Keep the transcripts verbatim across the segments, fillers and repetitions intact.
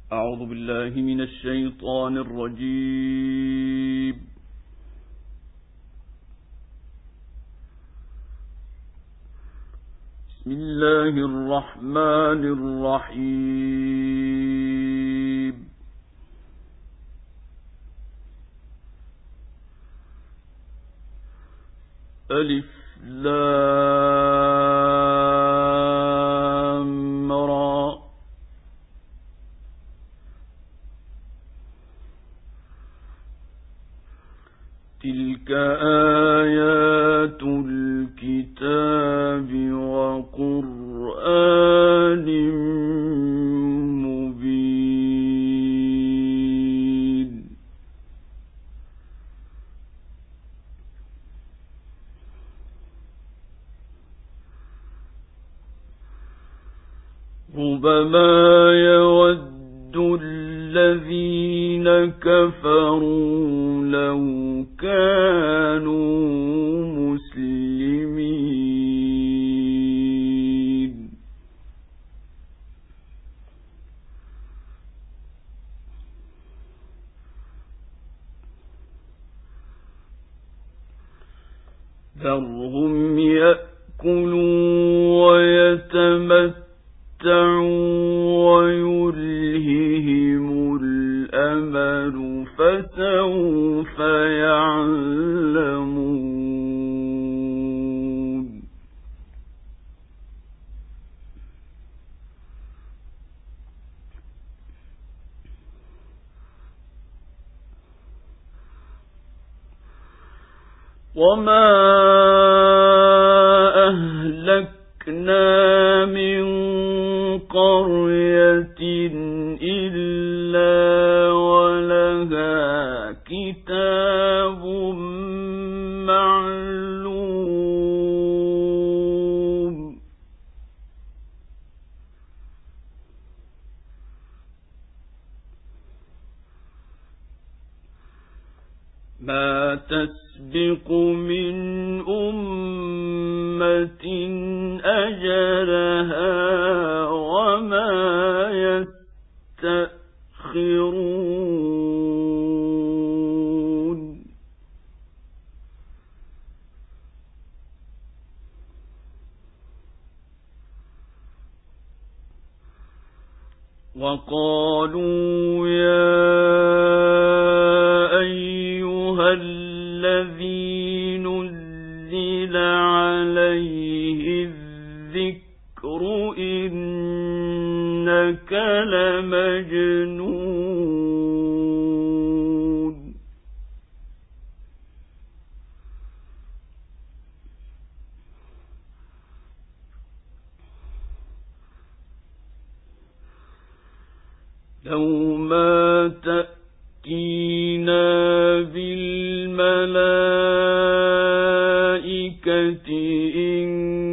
أعوذ بالله من الشيطان الرجيم. بسم الله الرحمن الرحيم. ألف لام را تلك آيات الكتاب وقرآن مبين. ربما يود الذين كفروا لو كانوا مسلمين. ذرهم يأكلوا ويتمتعوا ويلههم الأمل فسوف يعلمون. وما أهلكنا من قرية إلا ولها كتاب معلوم. ما تسبق من أمة أجلها وما يستأخرون. وقالوا يا أيها الذي نزل عليه الذكر إنك لمجنون. لو ما تأتينا بالملائكة إن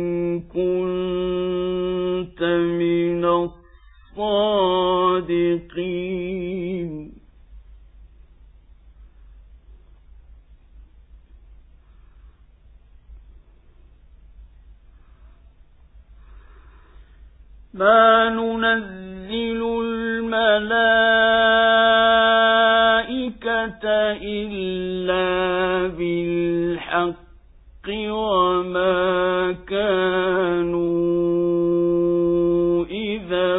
كنت من الصادقين. ما ننزل الملائكة إلا بالحق وما كانوا إذا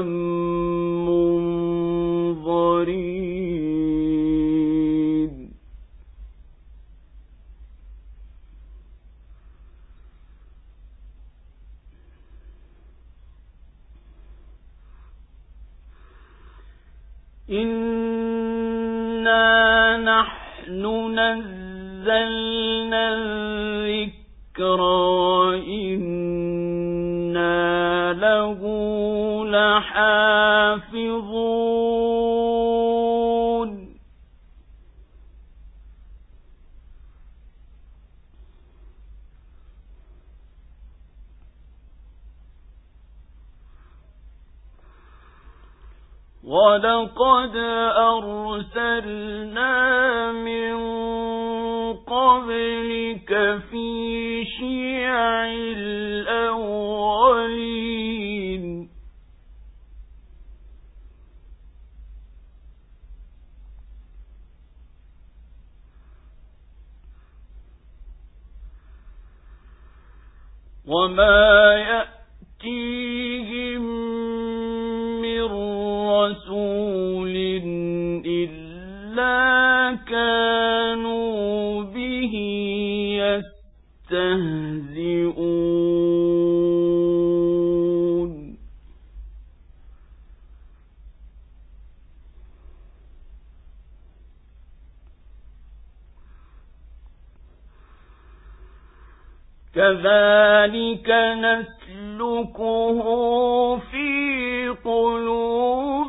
منظرين. إنا نحن نزلنا الذكر وإنا له لحافظون. ولقد أرسلنا من قبلك في شيع الأولين وما يأتيهم من رسول إلا كانوا به يستهزئون كذلك نسلكه في قلوب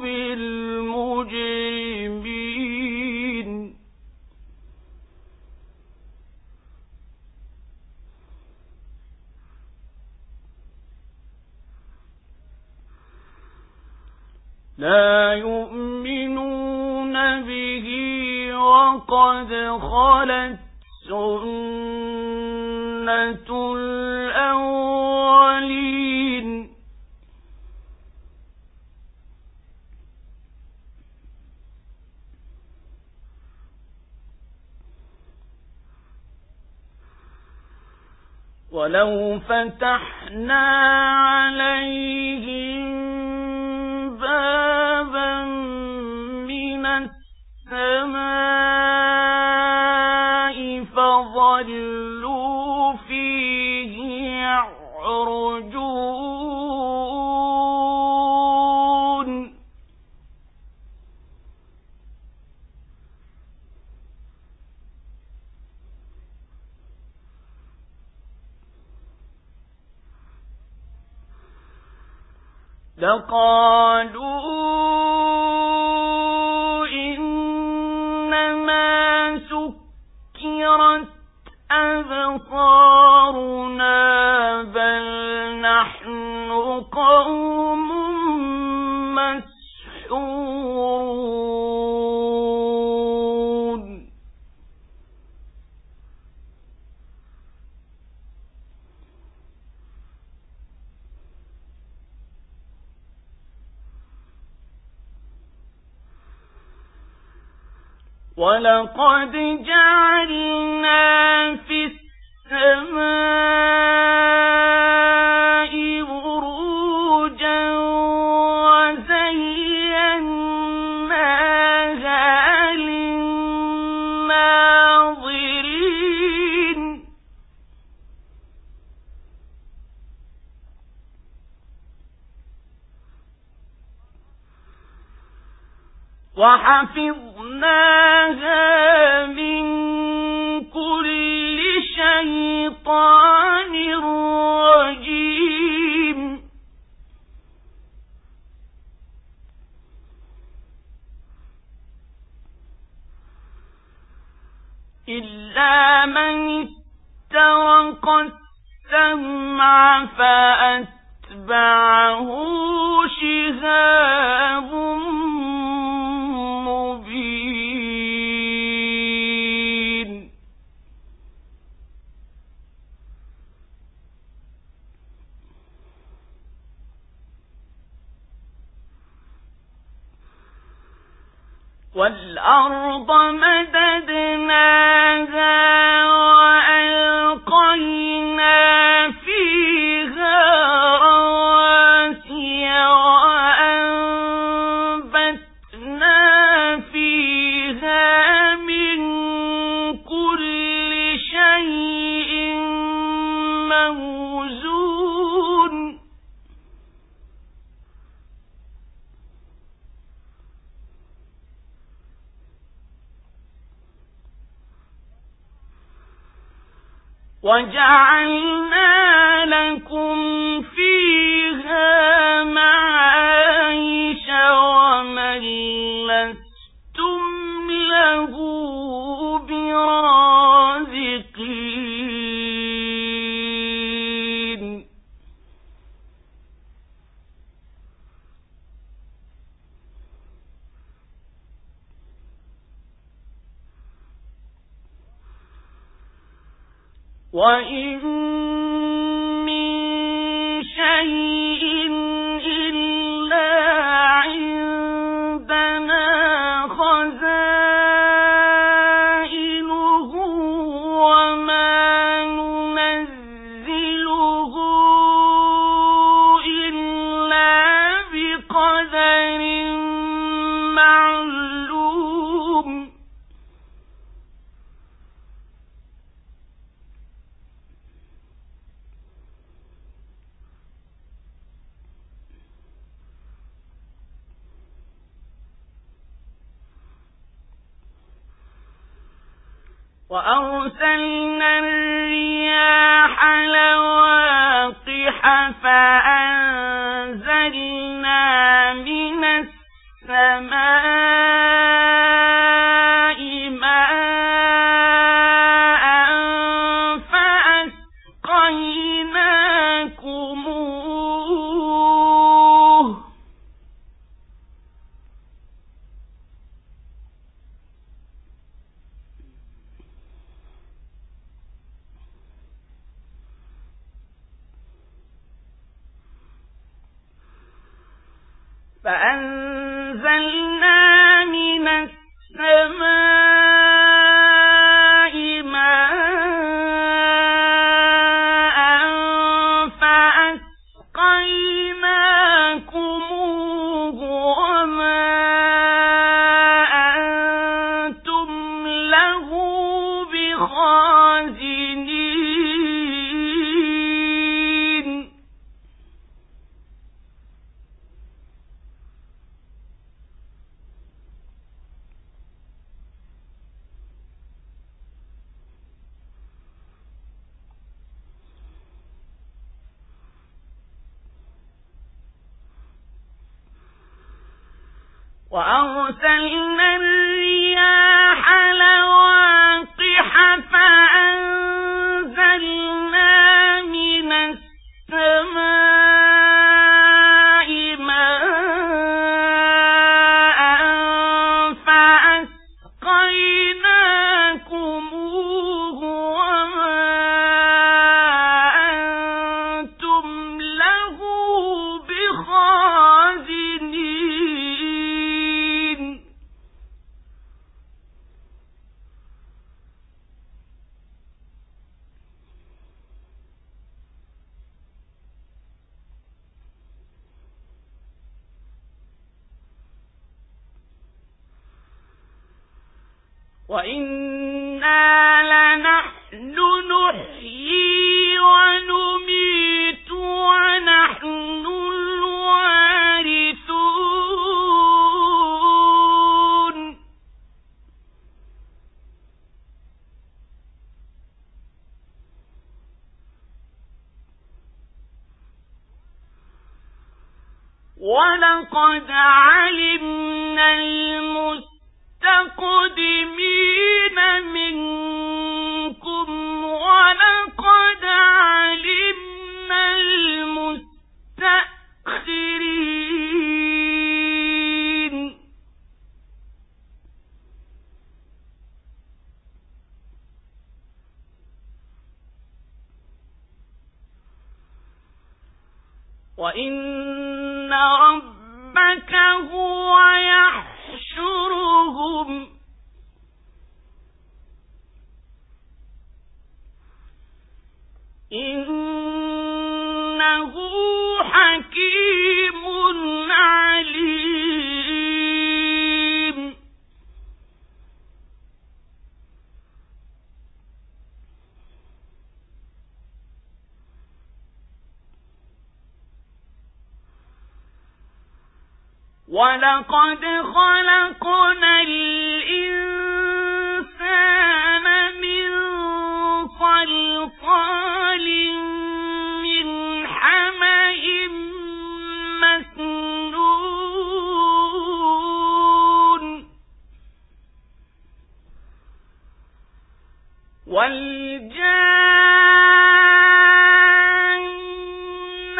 المجرمين لا يؤمنون به وقد خلت سنة الأولين ولو فتحنا عليهم بابا من السماء فظلوا فيه يعرجون لقالوا إنما سكرت أبصارنا بل نحن قوم مسحورون ولقد جعلنا في السماء بروجا وزيناها للناظرين وحفظناها من كل شيطان رجيم إلا من استرق السمع فأتبعه شهاب مبين والأرض مددناها وألقينا فيها رواسي وأنبتنا فيها من كل شيء موزون وجعلنا لكم فيها معايش ومن لستم له برازقين وإن من شيء إلا عندنا خزائنه وما ننزله وأرسلنا الرياح لواقح فأنزلنا من السماء ماء فأسقيناكموه فأنزلنا من السماء ماء فأسقيناكموه وما أنتم له بخازنين وأرسلنا الرياح لواقح فأنزلنا من السماء ماء فأسقيناكموه وما أنتم له بخازنين وإنا لنحن نحيي ونميت ونحن الوارثون ولقد علمنا المستقدمين منكم ولقد علمنا المستأخرين وإن ربك هو يحشرهم إنه حكيم عليم ولقد خلقنا الإنسان من صلصال من حمإ مسنون والجان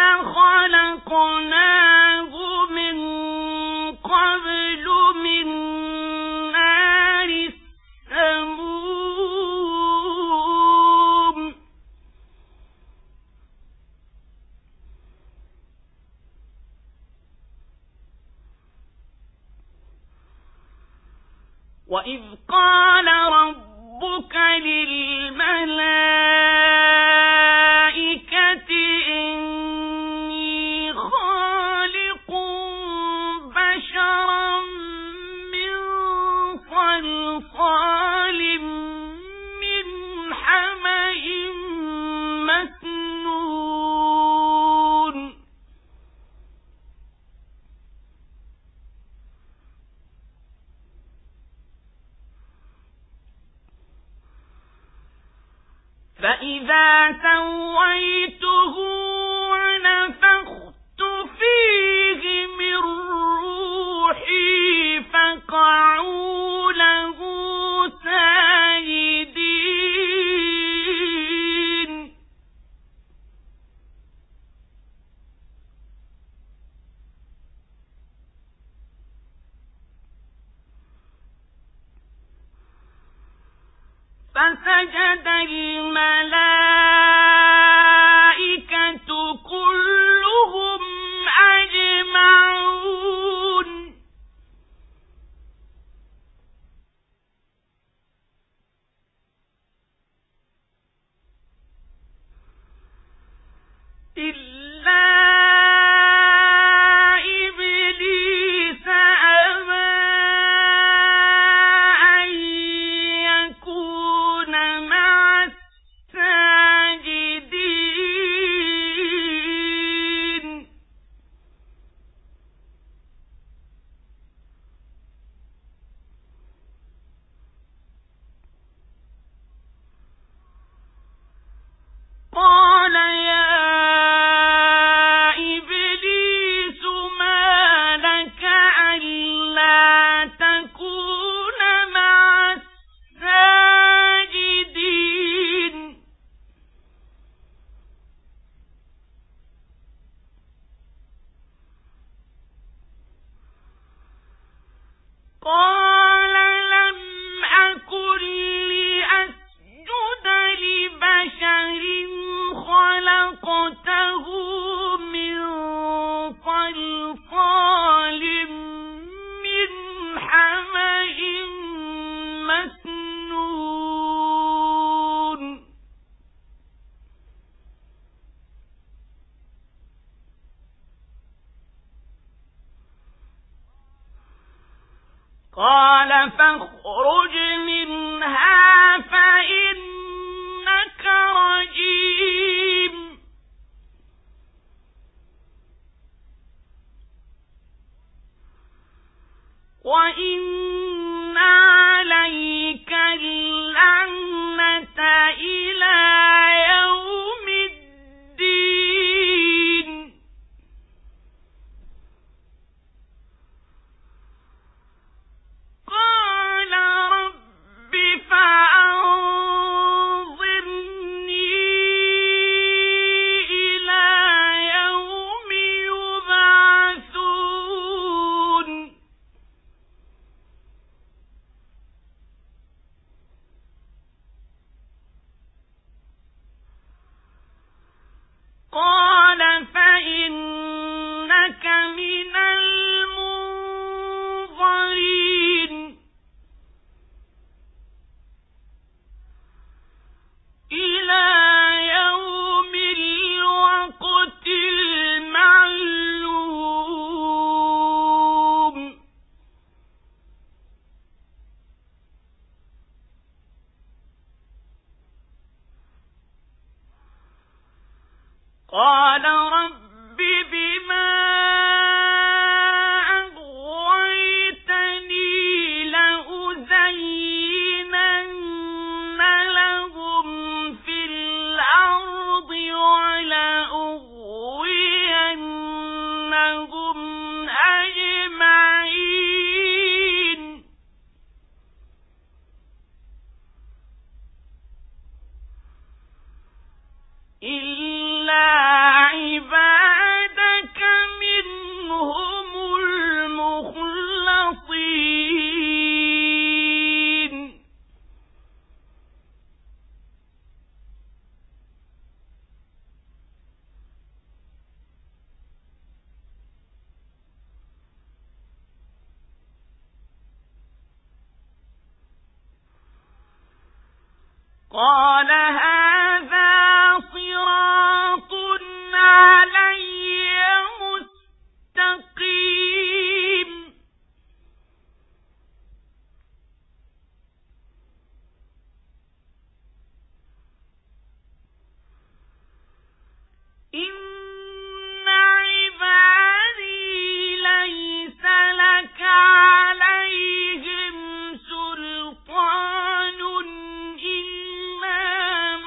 خلقناه من قبل من نار السموم وإذ قال ربك للملائكة إني خالق بشرا من صلصال من حمإ مسنون فإذا سويته ونفخت فيه من روحي فقعوا له ساجدين. فسجد الملائكة كلهم أجمعون إلا إبليس أبى أن يكون مع الساجدين. قال يا قال لم أكن لأسجد لبشر خلقته من صلصال من حمإ مسنون. قال فاخرج منها فإنك رجيم وإن عليك اللعنة إلى يوم الدين. قال رب فأنظرني إلى يوم يبعثون. قال فإنك من المنظرين إلى يوم الوقت المعلوم. قال رب بما أغويتني لأزينن لهم في الأرض ولأغوينهم أجمعين إلا عبادك منهم المخلصين. قال هذا صراط علي مستقيم. إن عبادي ليس لك عليهم سلطان إلا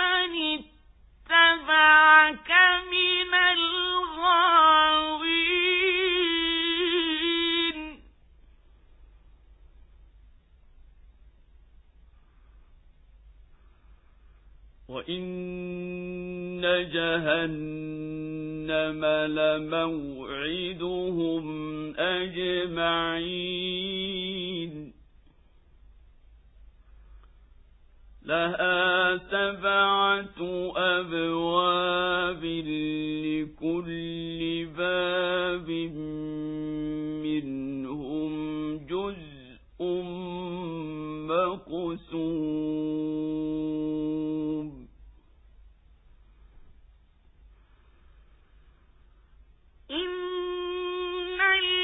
وإن جهنم لموعدهم أجمعين لها سبعة أبواب لكل باب منهم جزء مقسوم إن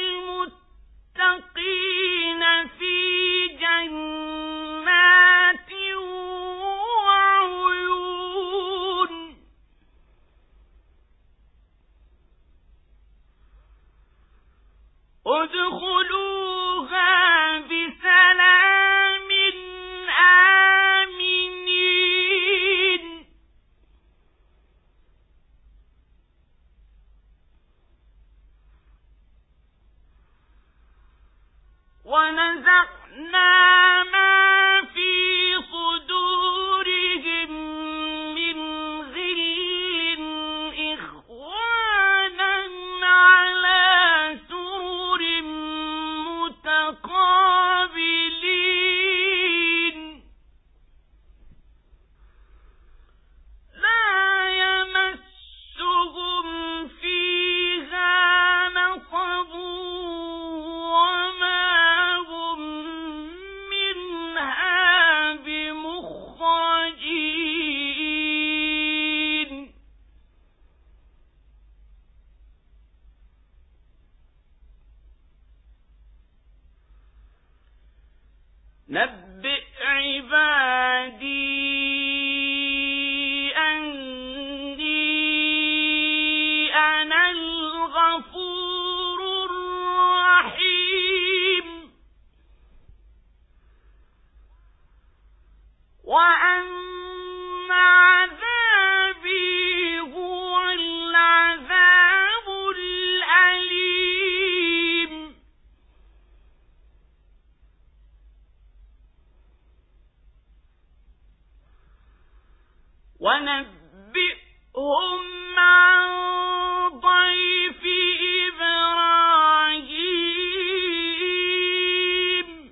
المتقين في جنات وعيون ادخلوها بسلام آمنين ونزعنا ما في صدورهم من غل إخوانا على سرر متقابلين لا يمسهم فيها نصب وما هم منها بمخرجين نبئ عبادي أني أنا الغفور الرحيم وأن عذابي هو العذاب الأليم ونبئهم عن ضيف إبراهيم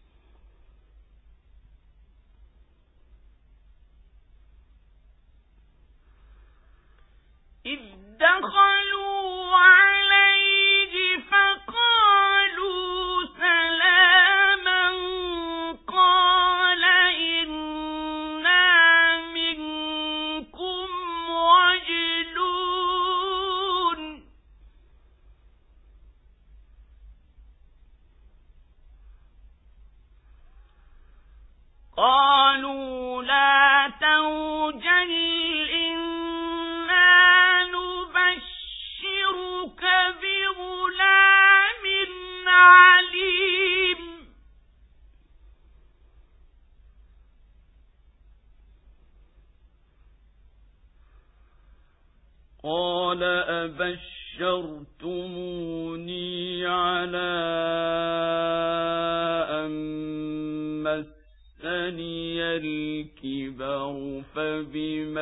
إذ دخلوا عليه فقالوا سلاما قال إنا منكم وجلون قالوا لا توجل إنا نبشرك بغلام عليم قال أبشرتموني على أن مسني الكبر فبم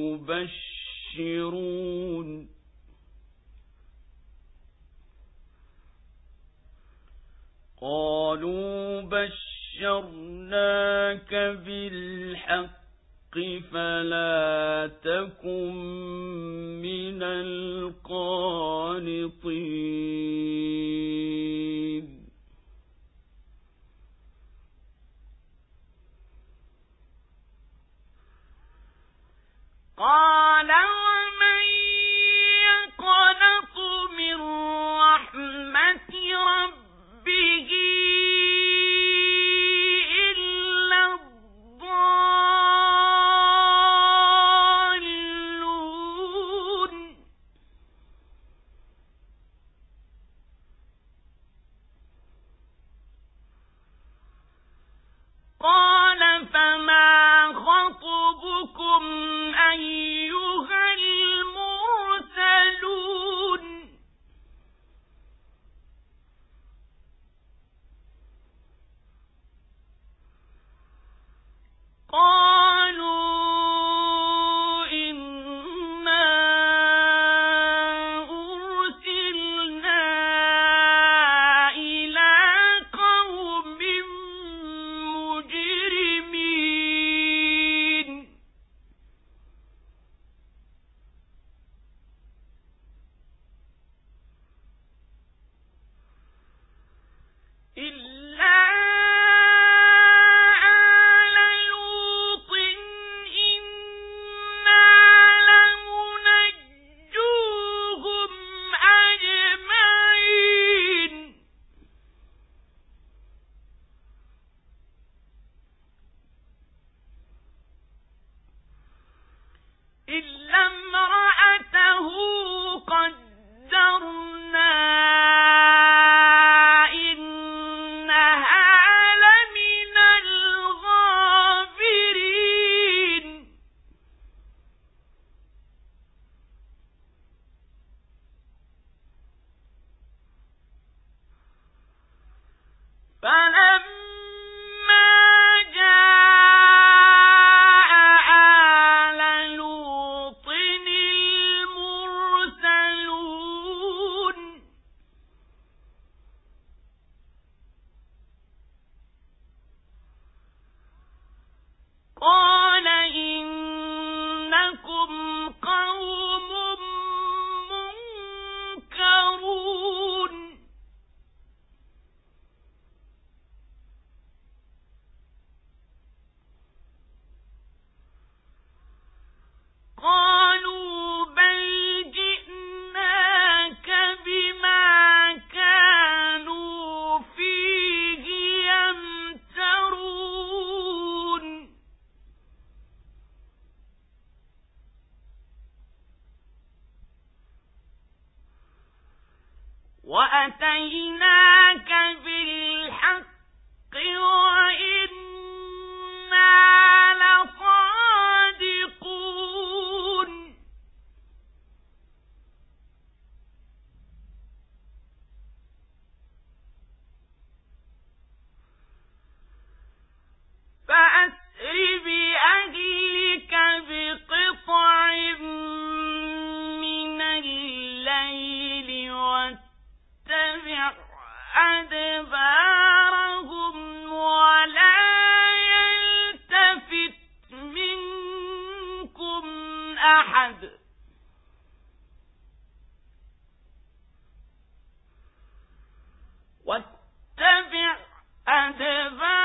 تبشرون قالوا بشرناك بالحق فلا تكن من القانطين قال ومن يقنط من رحمة ربه إلا الضالون فلما جاء آل لوط المرسلون قال إنكم قوم منكرون قالوا بل جئناك بما كانوا فيه يمترون وأتيناك بالحق وإنا لصادقون فأسر بأهلك بقطع من الليل واتبع أدبارهم ولا يلتفت منكم أحد واتبع أدبارهم